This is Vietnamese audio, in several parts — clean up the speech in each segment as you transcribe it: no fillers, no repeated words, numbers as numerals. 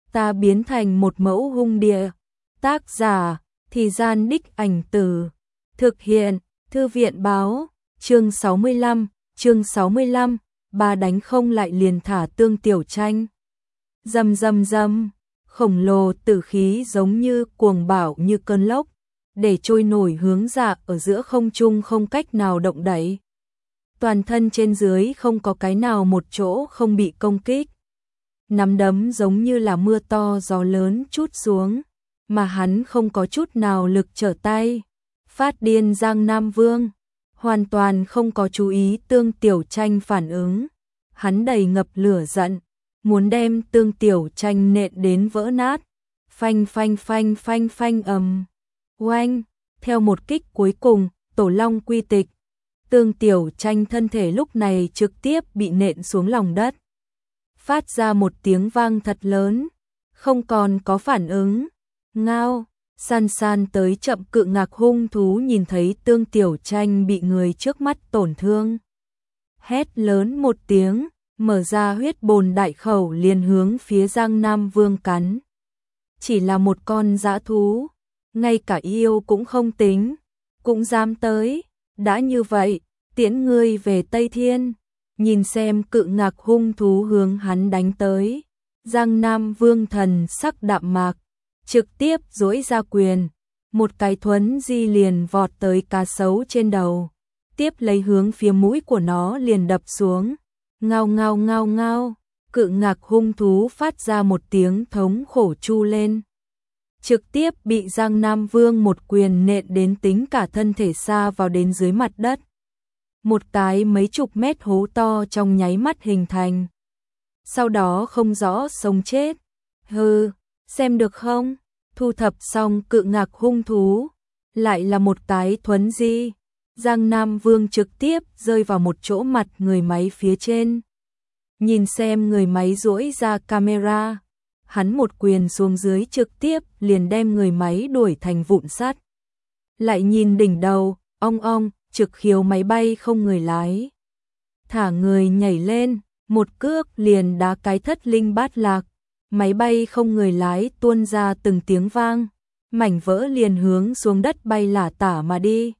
ta biến thành một mẫu hung địa. Tác giả, Thì Gian Đích Ảnh Từ. Thực hiện, Thư viện Báo. Chương 65, ba đánh không lại liền thả Tương Tiểu Tranh. Rầm rầm rầm, khổng lồ tử khí giống như cuồng bạo như cơn lốc, để trôi nổi hướng ra ở giữa không trung không cách nào động đậy. Toàn thân trên dưới không có cái nào một chỗ không bị công kích. Nắm đấm giống như là mưa to gió lớn trút xuống, mà hắn không có chút nào lực trở tay. Phát điên Giang Nam Vương, hoàn toàn không có chú ý Tương Tiểu Tranh phản ứng. Hắn đầy ngập lửa giận, muốn đem Tương Tiểu Tranh nện đến vỡ nát. Phanh phanh phanh phanh phanh ầm. Oanh, theo một kích cuối cùng, Tổ Long quy tịch. Tương Tiểu Tranh thân thể lúc này trực tiếp bị nện xuống lòng đất. Phát ra một tiếng vang thật lớn, không còn có phản ứng. Ngao, san san tới chậm cự ngạc hung thú nhìn thấy Tương Tiểu Tranh bị người trước mắt tổn thương. Hét lớn một tiếng, mở ra huyết bồn đại khẩu liền hướng phía Giang Nam Vương cắn. Chỉ là một con dã thú, ngay cả yêu cũng không tính, cũng dám tới. Đã như vậy, tiễn ngươi về Tây Thiên. Nhìn xem cự ngạc hung thú hướng hắn đánh tới, Giang Nam Vương thần sắc đạm mạc, trực tiếp duỗi ra quyền, một cái thuấn di liền vọt tới cá sấu trên đầu, tiếp lấy hướng phía mũi của nó liền đập xuống. Ngao ngao ngao ngao, cự ngạc hung thú phát ra một tiếng thống khổ chu lên, trực tiếp bị Giang Nam Vương một quyền nện đến tính cả thân thể xa vào đến dưới mặt đất. Một cái mấy chục mét hố to trong nháy mắt hình thành. Sau đó không rõ sống chết. Hừ, xem được không? Thu thập xong cự ngạc hung thú, lại là một cái thuấn di. Giang Nam Vương trực tiếp rơi vào một chỗ mặt người máy phía trên. Nhìn xem người máy duỗi ra camera, hắn một quyền xuống dưới trực tiếp liền đem người máy đuổi thành vụn sắt. Lại nhìn đỉnh đầu, ong ong, trực khiếu máy bay không người lái. Thả người nhảy lên, một cước liền đá cái thất linh bát lạc. Máy bay không người lái tuôn ra từng tiếng vang, mảnh vỡ liền hướng xuống đất bay lả tả mà đi.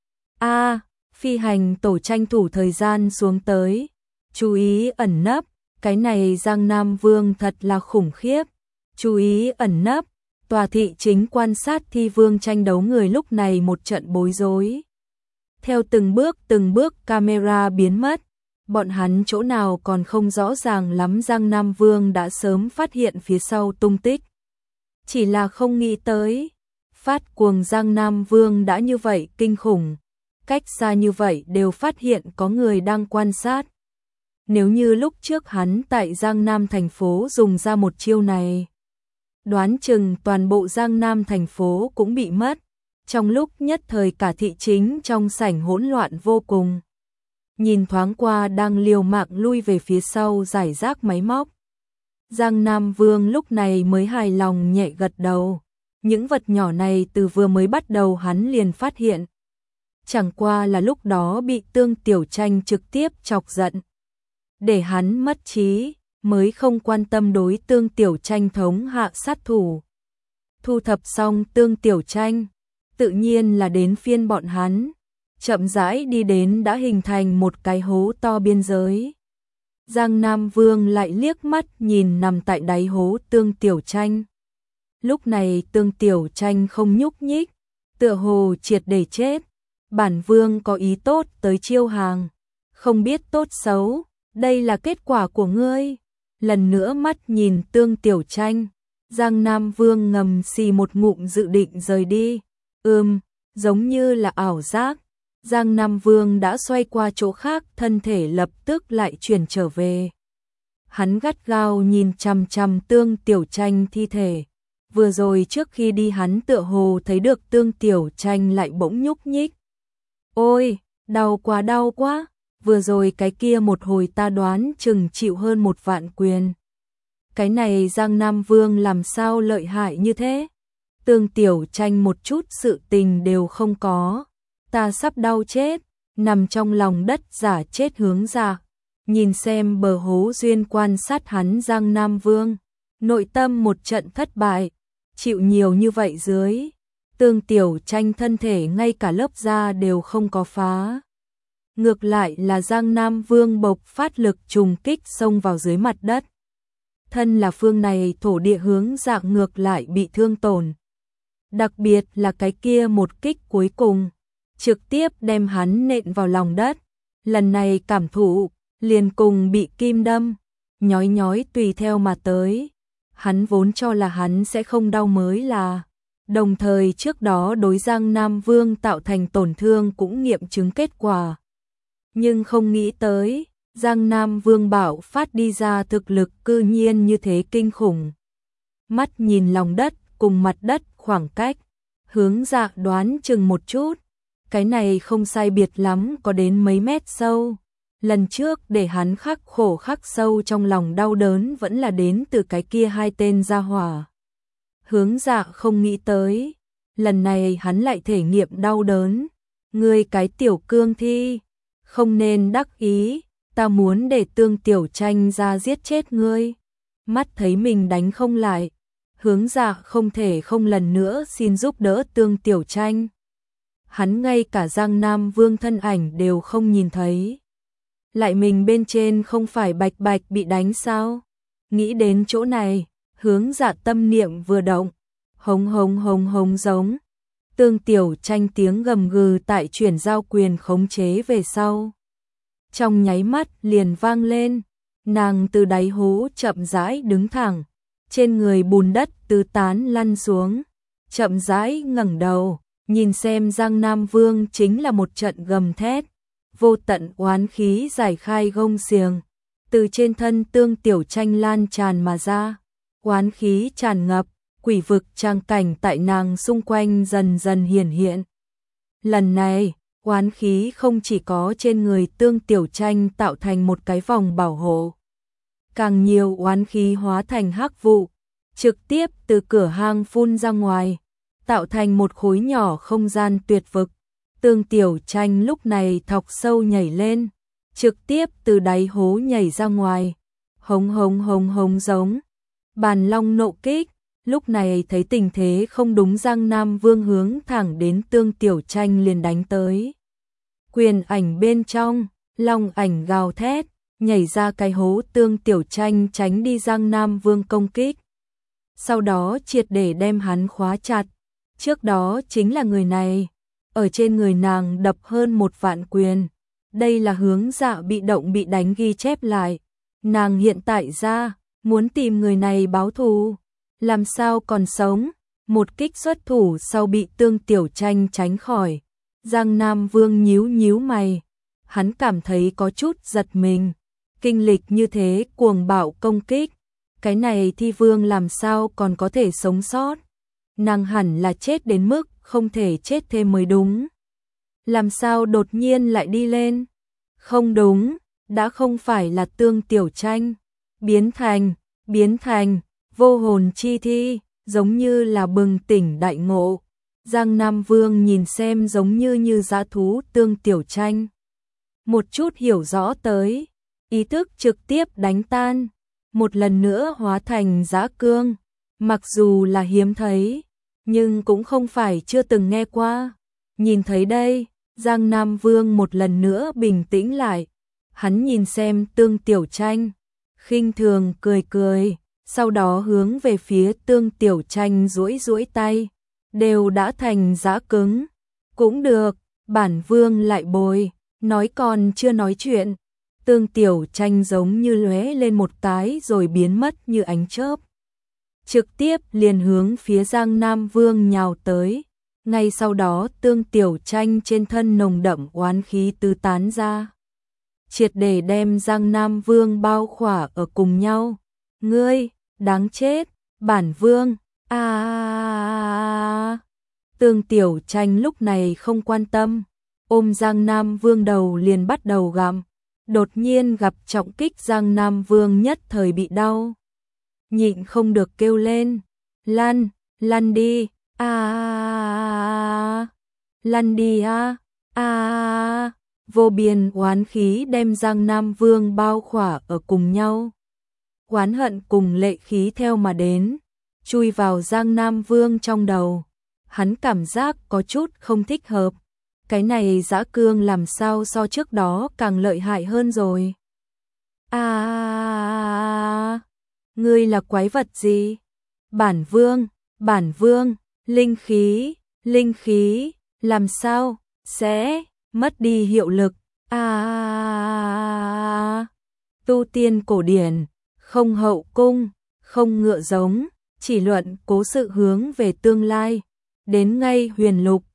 Phi hành tổ tranh thủ thời gian xuống tới. Chú ý ẩn nấp, cái này Giang Nam Vương thật là khủng khiếp. Chú ý ẩn nấp, tòa thị chính quan sát thi vương tranh đấu người lúc này một trận bối rối. Theo từng bước camera biến mất, bọn hắn chỗ nào còn không rõ ràng lắm Giang Nam Vương đã sớm phát hiện phía sau tung tích. Chỉ là không nghĩ tới, phát cuồng Giang Nam Vương đã như vậy kinh khủng, cách xa như vậy đều phát hiện có người đang quan sát. Nếu như lúc trước hắn tại Giang Nam thành phố dùng ra một chiêu này, đoán chừng toàn bộ Giang Nam thành phố cũng bị mất. Trong lúc nhất thời cả thị chính trong sảnh hỗn loạn vô cùng. Nhìn thoáng qua đang liều mạng lui về phía sau giải rác máy móc. Giang Nam Vương lúc này mới hài lòng nhẹ gật đầu. Những vật nhỏ này từ vừa mới bắt đầu hắn liền phát hiện. Chẳng qua là lúc đó bị Tương Tiểu Tranh trực tiếp chọc giận. Để hắn mất trí, mới không quan tâm đối Tương Tiểu Tranh thống hạ sát thủ. Thu thập xong Tương Tiểu Tranh, tự nhiên là đến phiên bọn hắn, chậm rãi đi đến đã hình thành một cái hố to biên giới. Giang Nam Vương lại liếc mắt nhìn nằm tại đáy hố Tương Tiểu Tranh. Lúc này Tương Tiểu Tranh không nhúc nhích, tựa hồ triệt để chết. Bản Vương có ý tốt tới chiêu hàng, không biết tốt xấu, đây là kết quả của ngươi. Lần nữa mắt nhìn Tương Tiểu Tranh, Giang Nam Vương ngầm xì một ngụm dự định rời đi. Giống như là ảo giác, Giang Nam Vương đã xoay qua chỗ khác, thân thể lập tức lại chuyển trở về. Hắn gắt gao nhìn chằm chằm Tương Tiểu Tranh thi thể. Vừa rồi trước khi đi hắn tựa hồ thấy được Tương Tiểu Tranh lại bỗng nhúc nhích. Ôi, đau quá, vừa rồi cái kia một hồi ta đoán chừng chịu hơn 1 vạn quyền. Cái này Giang Nam Vương làm sao lợi hại như thế? Tương Tiểu Tranh một chút sự tình đều không có. Ta sắp đau chết, nằm trong lòng đất giả chết hướng ra. Nhìn xem bờ hố duyên quan sát hắn Giang Nam Vương. nội tâm một trận thất bại, chịu nhiều như vậy dưới. Tương Tiểu Tranh thân thể ngay cả lớp da đều không có phá. Ngược lại là Giang Nam Vương bộc phát lực trùng kích xông vào dưới mặt đất. Thân là phương này thổ địa hướng dạng ngược lại bị thương tổn. Đặc biệt là cái kia một kích cuối cùng, trực tiếp đem hắn nện vào lòng đất. Lần này cảm thụ, liền cùng bị kim đâm, nhói nhói tùy theo mà tới. Hắn vốn cho là hắn sẽ không đau mới là. Đồng thời trước đó đối Giang Nam Vương tạo thành tổn thương cũng nghiệm chứng kết quả. Nhưng không nghĩ tới, Giang Nam Vương bạo phát đi ra thực lực cư nhiên như thế kinh khủng. Mắt nhìn lòng đất cùng mặt đất khoảng cách, hướng dạ đoán chừng một chút. Cái này không sai biệt lắm có đến mấy mét sâu. Lần trước để hắn khắc khổ khắc sâu trong lòng đau đớn vẫn là đến từ cái kia hai tên gia hỏa. Hướng dạ không nghĩ tới, lần này hắn lại thể nghiệm đau đớn. Ngươi cái tiểu cương thi, không nên đắc ý, ta muốn để Tương Tiểu Tranh ra giết chết ngươi. Mắt thấy mình đánh không lại, hướng dạ không thể không lần nữa xin giúp đỡ Tương Tiểu Tranh. Hắn ngay cả Giang Nam Vương thân ảnh đều không nhìn thấy. Lại mình bên trên không phải bạch bạch bị đánh sao? Nghĩ đến chỗ này, hướng dạ tâm niệm vừa động, hống hống hống hống giống. Tương Tiểu Tranh tiếng gầm gừ tại chuyển giao quyền khống chế về sau. Trong nháy mắt liền vang lên, nàng từ đáy hố chậm rãi đứng thẳng, trên người bùn đất tứ tán lăn xuống, chậm rãi ngẩng đầu, nhìn xem Giang Nam Vương chính là một trận gầm thét, vô tận oán khí giải khai gông xiềng, từ trên thân Tương Tiểu Tranh lan tràn mà ra, oán khí tràn ngập, quỷ vực trang cảnh tại nàng xung quanh dần dần hiển hiện. Lần này, oán khí không chỉ có trên người Tương Tiểu Tranh tạo thành một cái vòng bảo hộ. Càng nhiều oán khí hóa thành hắc vụ, trực tiếp từ cửa hang phun ra ngoài, tạo thành một khối nhỏ không gian tuyệt vực. Tương Tiểu Tranh lúc này thọc sâu nhảy lên, trực tiếp từ đáy hố nhảy ra ngoài, hống hống hống hống giống. Bàn long nộ kích, lúc này thấy tình thế không đúng Giang Nam Vương hướng thẳng đến Tương Tiểu Tranh liền đánh tới. Quyền ảnh bên trong, long ảnh gào thét, nhảy ra cái hố Tương Tiểu Tranh tránh đi Giang Nam Vương công kích. Sau đó triệt để đem hắn khóa chặt. Trước đó chính là người này, ở trên người nàng đập hơn 1 vạn quyền. Đây là hướng dạ bị động bị đánh ghi chép lại. Nàng hiện tại ra, muốn tìm người này báo thù. Làm sao còn sống, một kích xuất thủ sau bị Tương Tiểu Tranh tránh khỏi. Giang Nam Vương nhíu nhíu mày, hắn cảm thấy có chút giật mình. Kinh lịch như thế cuồng bạo công kích, cái này thi vương làm sao còn có thể sống sót. Nàng hẳn là chết đến mức không thể chết thêm mới đúng. Làm sao đột nhiên lại đi lên? Không đúng, đã không phải là Tương Tiểu Tranh. Biến thành, vô hồn chi thi, giống như là bừng tỉnh đại ngộ. Giang Nam Vương nhìn xem giống như dã thú Tương Tiểu Tranh. Một chút hiểu rõ tới, ý thức trực tiếp đánh tan, một lần nữa hóa thành dã cương. Mặc dù là hiếm thấy, nhưng cũng không phải chưa từng nghe qua. Nhìn thấy đây, Giang Nam Vương một lần nữa bình tĩnh lại. Hắn nhìn xem Tương Tiểu Tranh, khinh thường cười cười, sau đó hướng về phía Tương Tiểu Tranh duỗi duỗi tay, đều đã thành dã cứng. Cũng được, bản vương lại bồi, nói còn chưa nói chuyện. Tương Tiểu Tranh giống như lóe lên một cái rồi biến mất như ánh chớp. Trực tiếp liền hướng phía Giang Nam Vương nhào tới. Ngay sau đó Tương Tiểu Tranh trên thân nồng đậm oán khí tứ tán ra, triệt để đem Giang Nam Vương bao khỏa ở cùng nhau. Ngươi, đáng chết, bản vương, Tương Tiểu Tranh lúc này không quan tâm, ôm Giang Nam Vương đầu liền bắt đầu gặm. Đột nhiên gặp trọng kích Giang Nam Vương nhất thời bị đau, nhịn không được kêu lên, lăn đi, lăn đi vô biên oán khí đem Giang Nam Vương bao khỏa ở cùng nhau. oán hận cùng lệ khí theo mà đến, chui vào Giang Nam Vương trong đầu. Hắn cảm giác có chút không thích hợp. Cái này Dã Cương làm sao so trước đó càng lợi hại hơn rồi. Ngươi là quái vật gì? Bản Vương, linh khí, làm sao sẽ mất đi hiệu lực? Tu tiên cổ điển, không hậu cung, không ngựa giống, chỉ luận cố sự hướng về tương lai. Đến ngay huyền lục,